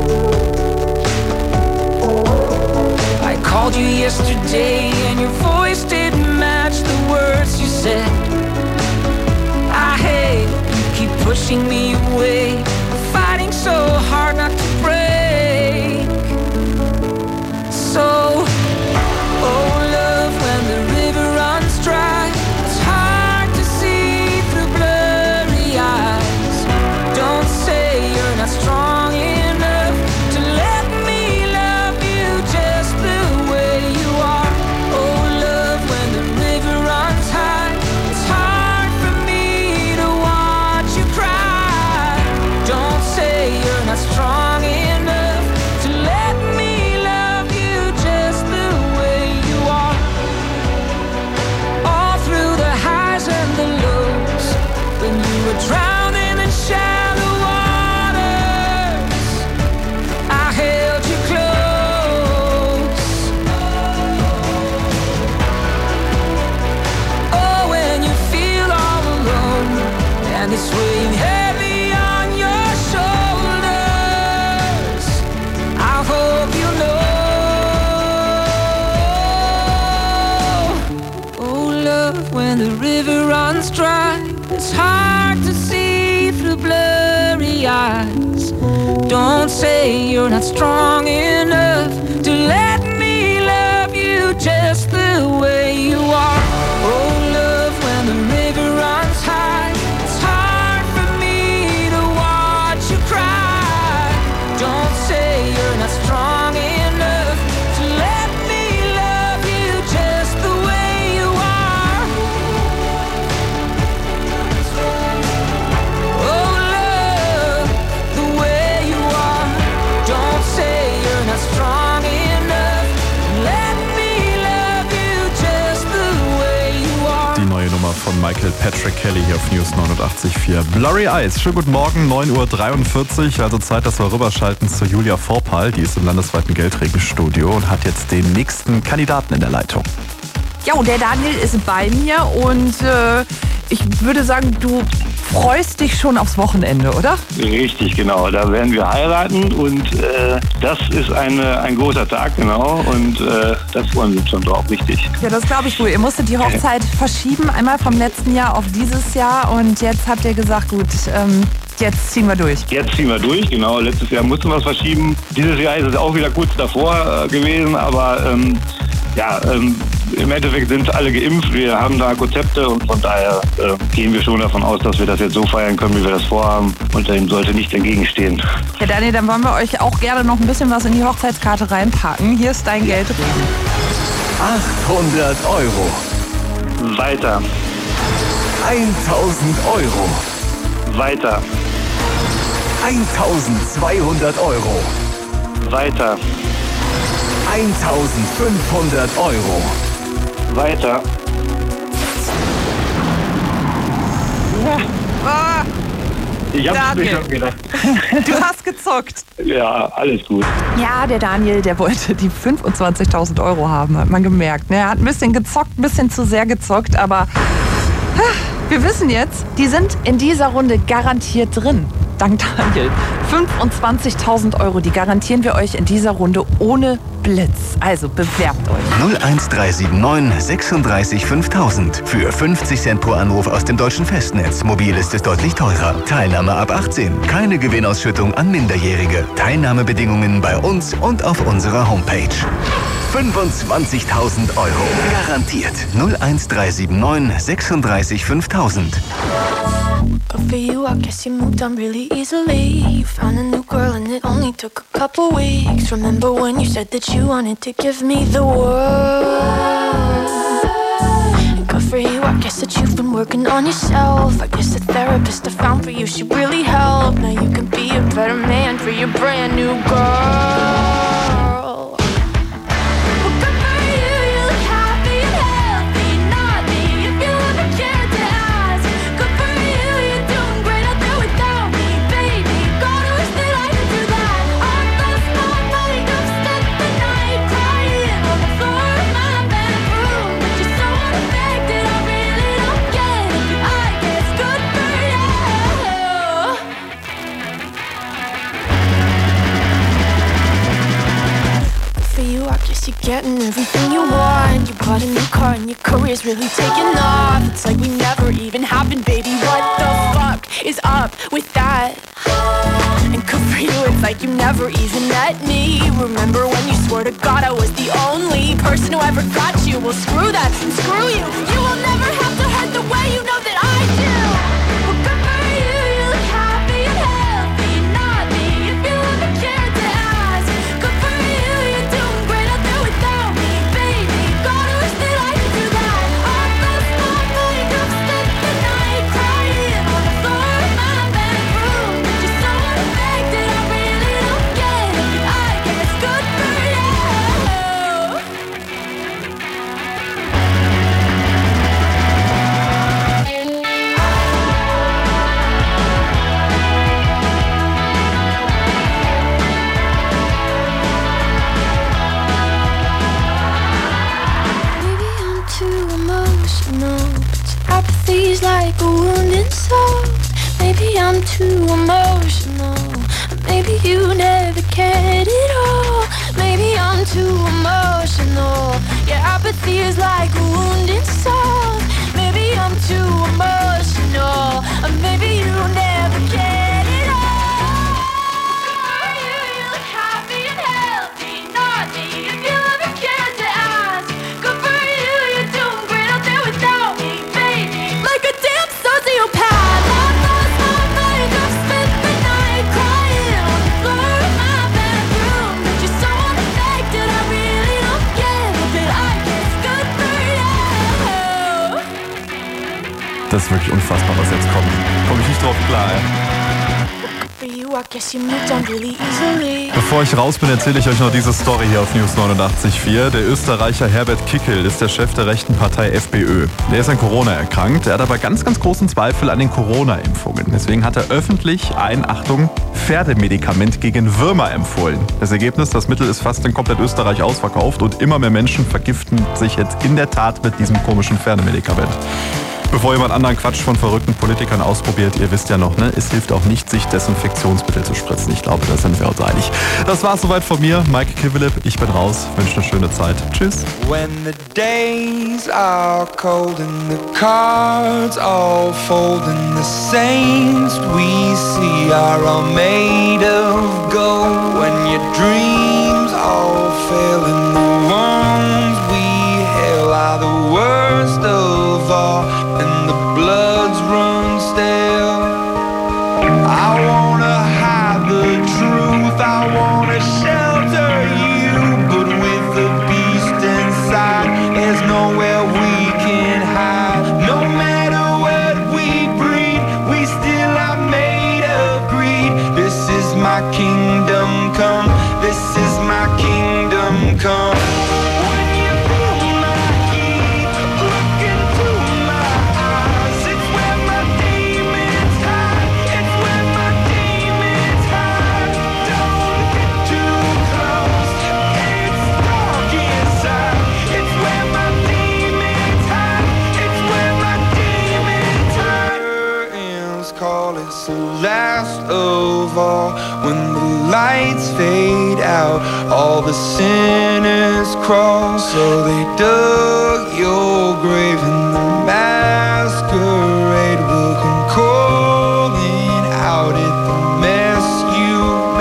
I called you yesterday and your voice didn't match the words you said. I hate you keep pushing me away, fighting so hard not to break. So, oh love, when the river runs dry, it's hard to see through blurry eyes. Don't say you're not strong enough to let me love you just the way you are. Oh love, when and it's weighing heavy on your shoulders. I hope you know. Oh, love, when the river runs dry, it's hard to see through blurry eyes. Don't say you're not strong enough to let me love you just the way you are. Oh, love, when the river runs high, it's hard for me to watch you cry. Don't say you're not strong enough to let me love you just the way you are. Oh, love, the way you are. Don't say you're not strong enough. Let me love you just the way you are. Die neue Nummer von Michael Patrick Kelly hier auf News 89.4. Blurry Eyes. Schönen guten Morgen, 9:43 Uhr. Also Zeit, dass wir rüberschalten zu Julia Vorpal. Die ist im landesweiten Geldregenstudio und hat jetzt den nächsten Kandidaten in der Leitung. Ja, und der Daniel ist bei mir und ich würde sagen, du freust dich schon aufs Wochenende, oder? Richtig, genau. Da werden wir heiraten und das ist ein großer Tag, genau. Und das freuen wir uns schon drauf, richtig. Ja, das glaube ich wohl. Ihr musstet die Hochzeit verschieben, einmal vom letzten Jahr auf dieses Jahr und jetzt habt ihr gesagt, gut, jetzt ziehen wir durch. Jetzt ziehen wir durch, genau. Letztes Jahr mussten wir es verschieben. Dieses Jahr ist es auch wieder kurz davor gewesen, aber im Endeffekt sind alle geimpft. Wir haben da Konzepte und von daher gehen wir schon davon aus, dass wir das jetzt so feiern können, wie wir das vorhaben und dem sollte nichts entgegenstehen. Ja, Daniel, dann wollen wir euch auch gerne noch ein bisschen was in die Hochzeitskarte reinpacken. Hier ist dein Geld. 800 Euro. Weiter. 1000 Euro. Weiter. 1200 Euro. Weiter. 1500 Euro. Weiter. Ich hab's mir schon gedacht. Du hast gezockt. Ja, alles gut. Ja, der Daniel, der wollte die 25.000 Euro haben, hat man gemerkt. Er hat ein bisschen gezockt, ein bisschen zu sehr gezockt, aber wir wissen jetzt, die sind in dieser Runde garantiert drin. Dank Daniel. 25.000 Euro, die garantieren wir euch in dieser Runde ohne Blitz. Also bewerbt euch. 01379 36 5000. Für 50 Cent pro Anruf aus dem deutschen Festnetz. Mobil ist es deutlich teurer. Teilnahme ab 18. Keine Gewinnausschüttung an Minderjährige. Teilnahmebedingungen bei uns und auf unserer Homepage. 25.000 Euro. Garantiert. 01379 36 5000. Good for you, I guess you moved on really easily. You found a new girl and it only took a couple weeks. Remember when you said that you wanted to give me the world? Good for you, I guess that you've been working on yourself. I guess the therapist I found for you, she really helped. Now you can be a better man for your brand new girl. You're getting everything you want. You bought a new car and your career's really taking off. It's like we never even happened, baby. What the fuck is up with that? And good for you, it's like you never even met me. Remember when you swore to God I was the only person who ever got you? Well, screw that and screw you. You will never have to hurt the way you know that I do. Well, good for you, you look happy and healthy. Not me, if you ever cared to ask. Good for you, you're doing great out there without me, baby. God, I wish that I could do that. All those small makeup, spent the night crying on the floor of my bedroom. Just so unaffected, I really don't get it. I guess good for you. Maybe I'm too emotional, but apathy's like a wounded soul. Maybe I'm too emotional. Maybe you never cared at all. Maybe I'm too emotional. Your apathy is like a wounded soul. Maybe I'm too emotional. Or maybe you never cared at all. You look happy and healthy. Not me if you ever cared to ask. Good for you, you're doing great out there without me, baby. Like a damn sociopath. Das ist wirklich unfassbar, was jetzt kommt. Komme ich nicht drauf klar, ey. Bevor ich raus bin, erzähle ich euch noch diese Story hier auf News 89.4. Der Österreicher Herbert Kickl ist der Chef der rechten Partei FPÖ. Der ist an Corona erkrankt. Er hat aber ganz, ganz großen Zweifel an den Corona-Impfungen. Deswegen hat er öffentlich ein, Achtung, Pferdemedikament gegen Würmer empfohlen. Das Ergebnis, das Mittel ist fast in komplett Österreich ausverkauft und immer mehr Menschen vergiften sich jetzt in der Tat mit diesem komischen Pferdemedikament. Bevor jemand anderen Quatsch von verrückten Politikern ausprobiert, ihr wisst ja noch, ne? Es hilft auch nicht, sich Desinfektionsmittel zu spritzen. Ich glaube, da sind wir uns einig. Das war's soweit von mir. Mike Kivelip, ich bin raus. Wünsche eine schöne Zeit. Tschüss. When the days are cold and the cards all fold and the saints we see are all made of gold. When your dreams all fail and the ones we hail are the worst of all. And the bloods run stale. I wanna hide the truth, I wanna shelter you, but with the beast inside, there's nowhere we can hide. No matter what we breed, we still are made of greed. This is my kingdom come, this is my kingdom come. Last of all, when the lights fade out, all the sinners crawl. So they dug your grave and the masquerade will come calling out at the mess you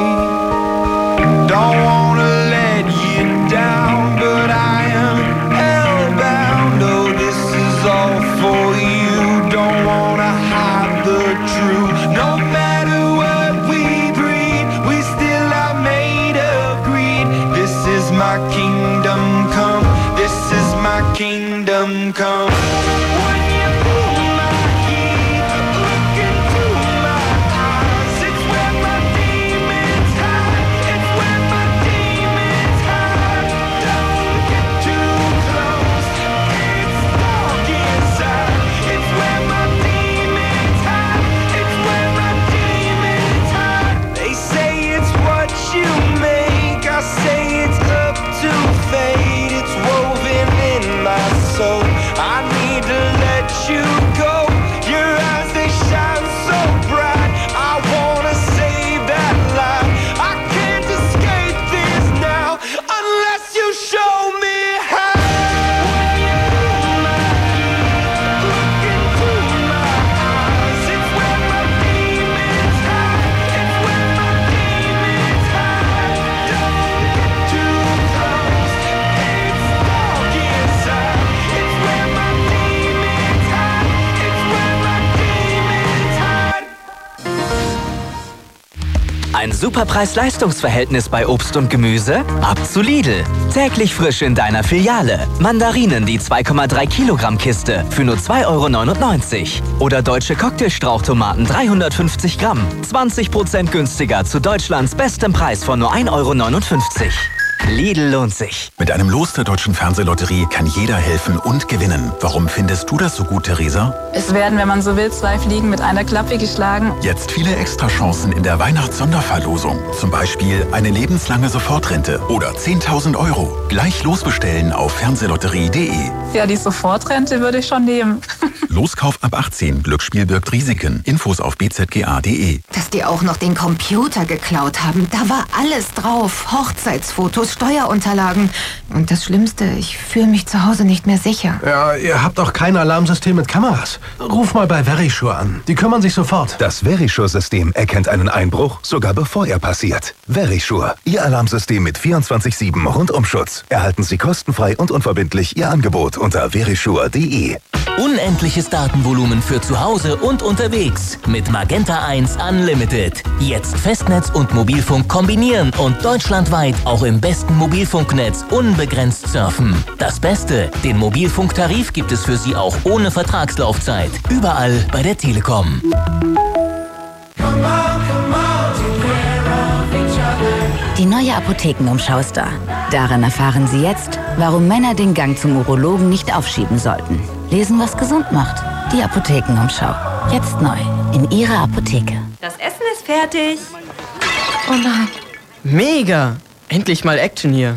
made. Don't wanna let you down, but I am hellbound. Oh, this is all for you. Don't wanna hide the truth. No matter what we breed, we still are made of greed. This is my kingdom come, this is my kingdom come. When you pull my key, look into my eyes, it's where my demons hide, it's where my demons hide. Don't get too close, it's dark inside, it's where my demons hide, it's where my demons hide. They say it's what you make, I say it's up to fate. It's woven in my soul, I need to let you go. Your eyes, they shine so bright, I wanna save that light. I can't escape this now, unless you show me how. When you pull my key, look into my eyes, it's where my demons hide, it's where my demons hide. Don't get too close, it's dark inside, it's where my demons hide, it's where my demons hide. Ein super Preis-Leistungs-Verhältnis bei Obst und Gemüse? Ab zu Lidl. Täglich frisch in deiner Filiale. Mandarinen, die 2,3 Kilogramm Kiste für nur 2,99 €. Oder deutsche Cocktailstrauchtomaten 350 Gramm. 20% günstiger zu Deutschlands bestem Preis von nur 1,59 €. Lidl lohnt sich. Mit einem Los der Deutschen Fernsehlotterie kann jeder helfen und gewinnen. Warum findest du das so gut, Theresa? Es werden, wenn man so will, 2 Fliegen mit einer Klappe geschlagen. Jetzt viele Extrachancen in der Weihnachts-Sonderverlosung. Zum Beispiel eine lebenslange Sofortrente oder 10.000 €. Gleich losbestellen auf fernsehlotterie.de. Ja, die Sofortrente würde ich schon nehmen. Loskauf ab 18. Glücksspiel birgt Risiken. Infos auf bzga.de. Dass die auch noch den Computer geklaut haben, da war alles drauf. Hochzeitsfotos, Steuerunterlagen. Und das Schlimmste, ich fühle mich zu Hause nicht mehr sicher. Ja, ihr habt doch kein Alarmsystem mit Kameras. Ruf mal bei Verisure an. Die kümmern sich sofort. Das Verisure-System erkennt einen Einbruch, sogar bevor er passiert. Verisure, Ihr Alarmsystem mit 24/7 Rundumschutz. Erhalten Sie kostenfrei und unverbindlich Ihr Angebot unter verisure.de. Unendliches Datenvolumen für zu Hause und unterwegs. Mit Magenta 1 Unlimited. Jetzt Festnetz und Mobilfunk kombinieren und deutschlandweit auch im besten Mobilfunknetz unbegrenzt surfen. Das Beste, den Mobilfunktarif gibt es für Sie auch ohne Vertragslaufzeit. Überall bei der Telekom. Die neue Apothekenumschau ist da. Darin erfahren Sie jetzt, warum Männer den Gang zum Urologen nicht aufschieben sollten. Lesen, was gesund macht. Die Apothekenumschau. Jetzt neu. In Ihrer Apotheke. Das Essen ist fertig. Oh nein. Mega. Endlich mal Action hier.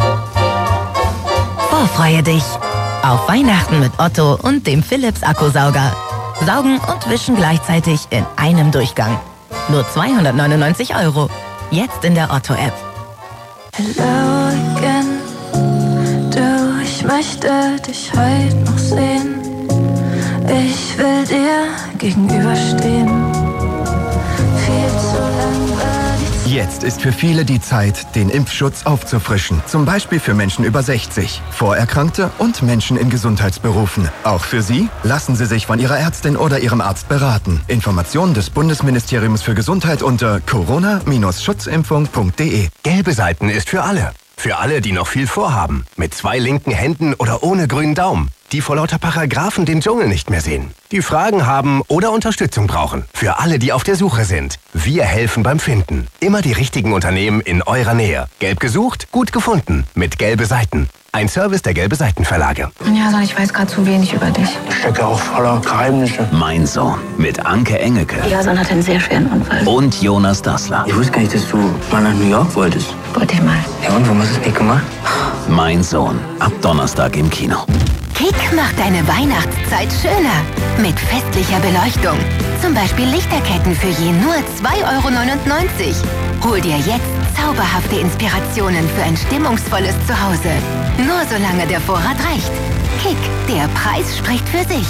Vorfreue dich auf Weihnachten mit Otto und dem Philips Akkusauger. Saugen und wischen gleichzeitig in einem Durchgang. Nur 299 €. Jetzt in der Otto-App. Hello again. Du, ich möchte dich heute noch sehen. Ich will dir gegenüberstehen. Viel zu lang war die Zeit. Jetzt ist für viele die Zeit, den Impfschutz aufzufrischen. Zum Beispiel für Menschen über 60, Vorerkrankte und Menschen in Gesundheitsberufen. Auch für Sie lassen Sie sich von Ihrer Ärztin oder Ihrem Arzt beraten. Informationen des Bundesministeriums für Gesundheit unter corona-schutzimpfung.de. Gelbe Seiten ist für alle. Für alle, die noch viel vorhaben. Mit 2 linken Händen oder ohne grünen Daumen. Die vor lauter Paragraphen den Dschungel nicht mehr sehen. Die Fragen haben oder Unterstützung brauchen. Für alle, die auf der Suche sind. Wir helfen beim Finden. Immer die richtigen Unternehmen in eurer Nähe. Gelb gesucht, gut gefunden. Mit Gelbe Seiten. Ein Service der Gelbe Seiten Verlage. Ja, ich weiß gerade zu wenig über dich. Ich stecke auch voller Geheimnisse. Mein Sohn mit Anke Engelke Jason hat einen sehr schweren Unfall. und Jonas Dassler. Ich wusste gar nicht, dass du mal nach New York wolltest. Wollte ich mal. Ja, und warum hast du es nicht gemacht? Mein Sohn ab Donnerstag im Kino. Kick macht deine Weihnachtszeit schöner. Mit festlicher Beleuchtung. Zum Beispiel Lichterketten für je nur 2,99 €. Hol dir jetzt zauberhafte Inspirationen für ein stimmungsvolles Zuhause. Nur solange der Vorrat reicht. Kick, der Preis spricht für sich.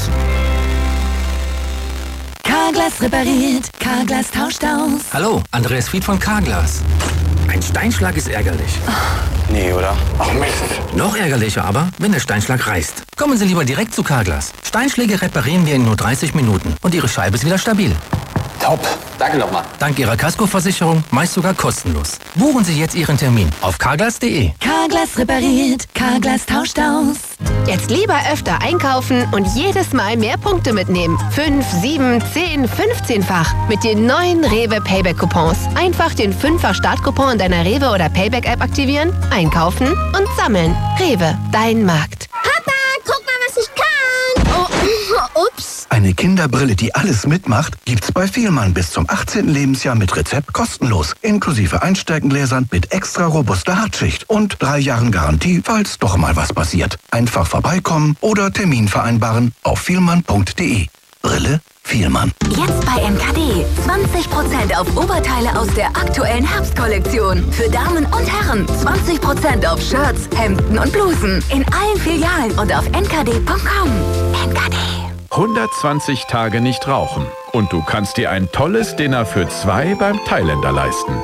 Carglass repariert, Carglass tauscht aus. Hallo, Andreas Fried von Carglass. Ein Steinschlag ist ärgerlich. Nee, oder? Ach Mist. Noch ärgerlicher aber, wenn der Steinschlag reißt. Kommen Sie lieber direkt zu Carglass. Steinschläge reparieren wir in nur 30 Minuten und Ihre Scheibe ist wieder stabil. Top. Danke nochmal. Dank Ihrer Kaskoversicherung meist sogar kostenlos. Buchen Sie jetzt Ihren Termin auf carglass.de. Carglass repariert, Carglass tauscht aus. Jetzt lieber öfter einkaufen und jedes Mal mehr Punkte mitnehmen. 5, 7, 10, 15-fach mit den neuen Rewe Payback-Coupons. Einfach den 5-fach Startcoupon in deiner Rewe oder Payback-App aktivieren, einkaufen und sammeln. Rewe, dein Markt. Papa, guck mal, was ich kann. Oh, ups. Eine Kinderbrille, die alles mitmacht, gibt's bei Vielmann bis zum 18. Lebensjahr mit Rezept kostenlos. Inklusive Einsteigengläsern mit extra robuster Hartschicht und 3 Jahren Garantie, falls doch mal was passiert. Einfach vorbeikommen oder Termin vereinbaren auf vielmann.de. Brille Vielmann. Jetzt bei MKD. 20% auf Oberteile aus der aktuellen Herbstkollektion. Für Damen und Herren. 20% auf Shirts, Hemden und Blusen. In allen Filialen und auf nkd.com. NKD. 120 Tage nicht rauchen. Und du kannst dir ein tolles Dinner für 2 beim Thailänder leisten.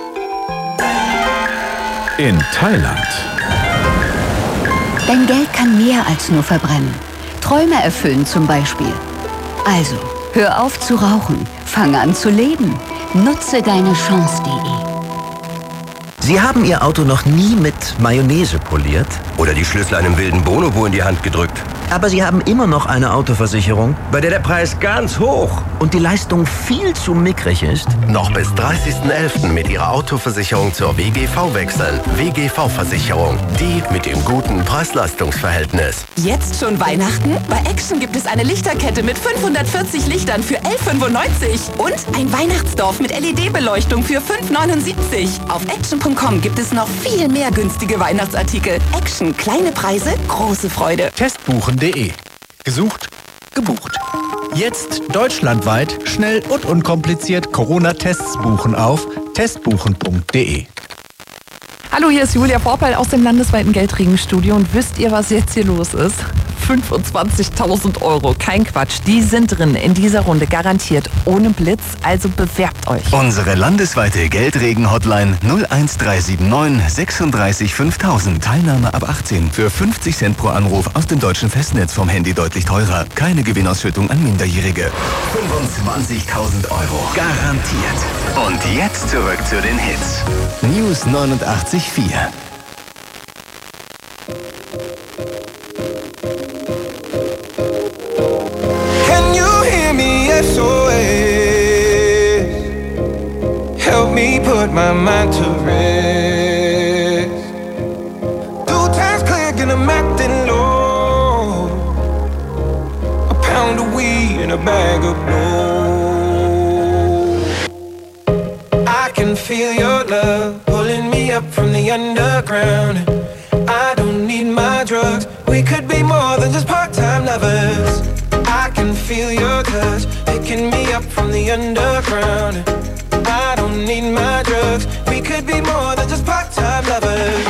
In Thailand. Dein Geld kann mehr als nur verbrennen. Träume erfüllen zum Beispiel. Also, hör auf zu rauchen. Fang an zu leben. Nutze deine Chance.de. Sie haben Ihr Auto noch nie mit Mayonnaise poliert? Oder die Schlüssel einem wilden Bonobo in die Hand gedrückt? Aber Sie haben immer noch eine Autoversicherung, bei der der Preis ganz hoch und die Leistung viel zu mickrig ist? Noch bis 30.11. mit Ihrer Autoversicherung zur WGV wechseln. WGV-Versicherung. Die mit dem guten Preis-Leistungs-Verhältnis. Jetzt schon Weihnachten? Bei Action gibt es eine Lichterkette mit 540 Lichtern für 11,95 € und ein Weihnachtsdorf mit LED-Beleuchtung für 5,79 €. Auf action.com gibt es noch viel mehr günstige Weihnachtsartikel. Action, kleine Preise, große Freude. Testbuchen.de. Gesucht, gebucht. Jetzt deutschlandweit schnell und unkompliziert Corona-Tests buchen auf testbuchen.de. Hallo, hier ist Julia Vorpeil aus dem landesweiten Geldregenstudio und wisst ihr, was jetzt hier los ist? 25.000 Euro, kein Quatsch, die sind drin in dieser Runde, garantiert ohne Blitz, also bewerbt euch. Unsere landesweite Geldregen-Hotline 01379 36 5000. Teilnahme ab 18. Für 50 Cent pro Anruf aus dem deutschen Festnetz vom Handy deutlich teurer. Keine Gewinnausschüttung an Minderjährige. 25.000 Euro. Garantiert. Und jetzt zurück zu den Hits. News 89.4. SOS, help me put my mind to rest. 2 times clear, and I'm acting low. A pound of weed and a bag of blow. I can feel your love pulling me up from the underground. I don't need my drugs. We could be more than just part-time lovers. I can feel your touch picking me up from the underground. I don't need my drugs. We could be more than just part-time lovers.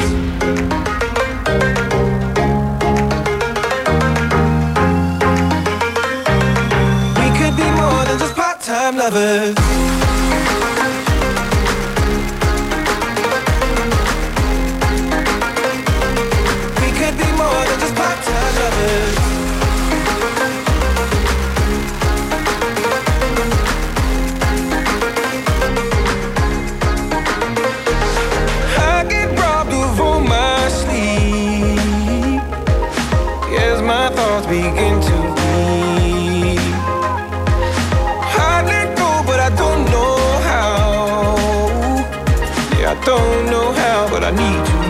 We could be more than just part-time lovers. We could be more than just part-time lovers. Begin to bleed. I let go, but I don't know how. Yeah, I don't know how, but I need you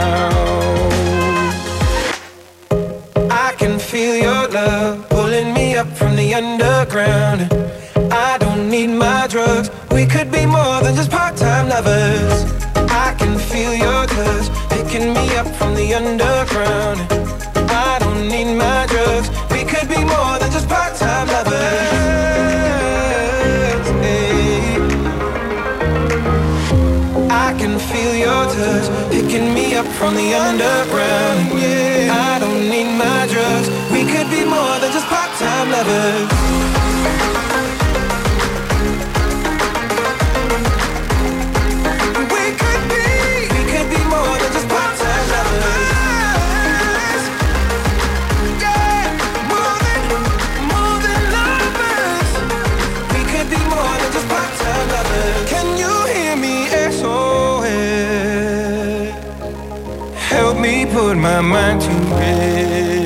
now. I can feel your love pulling me up from the underground. I don't need my drugs. We could be more than just part-time lovers. I can feel your touch picking me up from the underground. I don't need my drugs. We could be more than just part-time lovers. Hey. I can feel your touch picking me up from the underground. Yeah. I don't need my drugs. We could be more than just part-time lovers. We could be more than just part-time lovers. Can you hear me? SOS, help me put my mind to rest.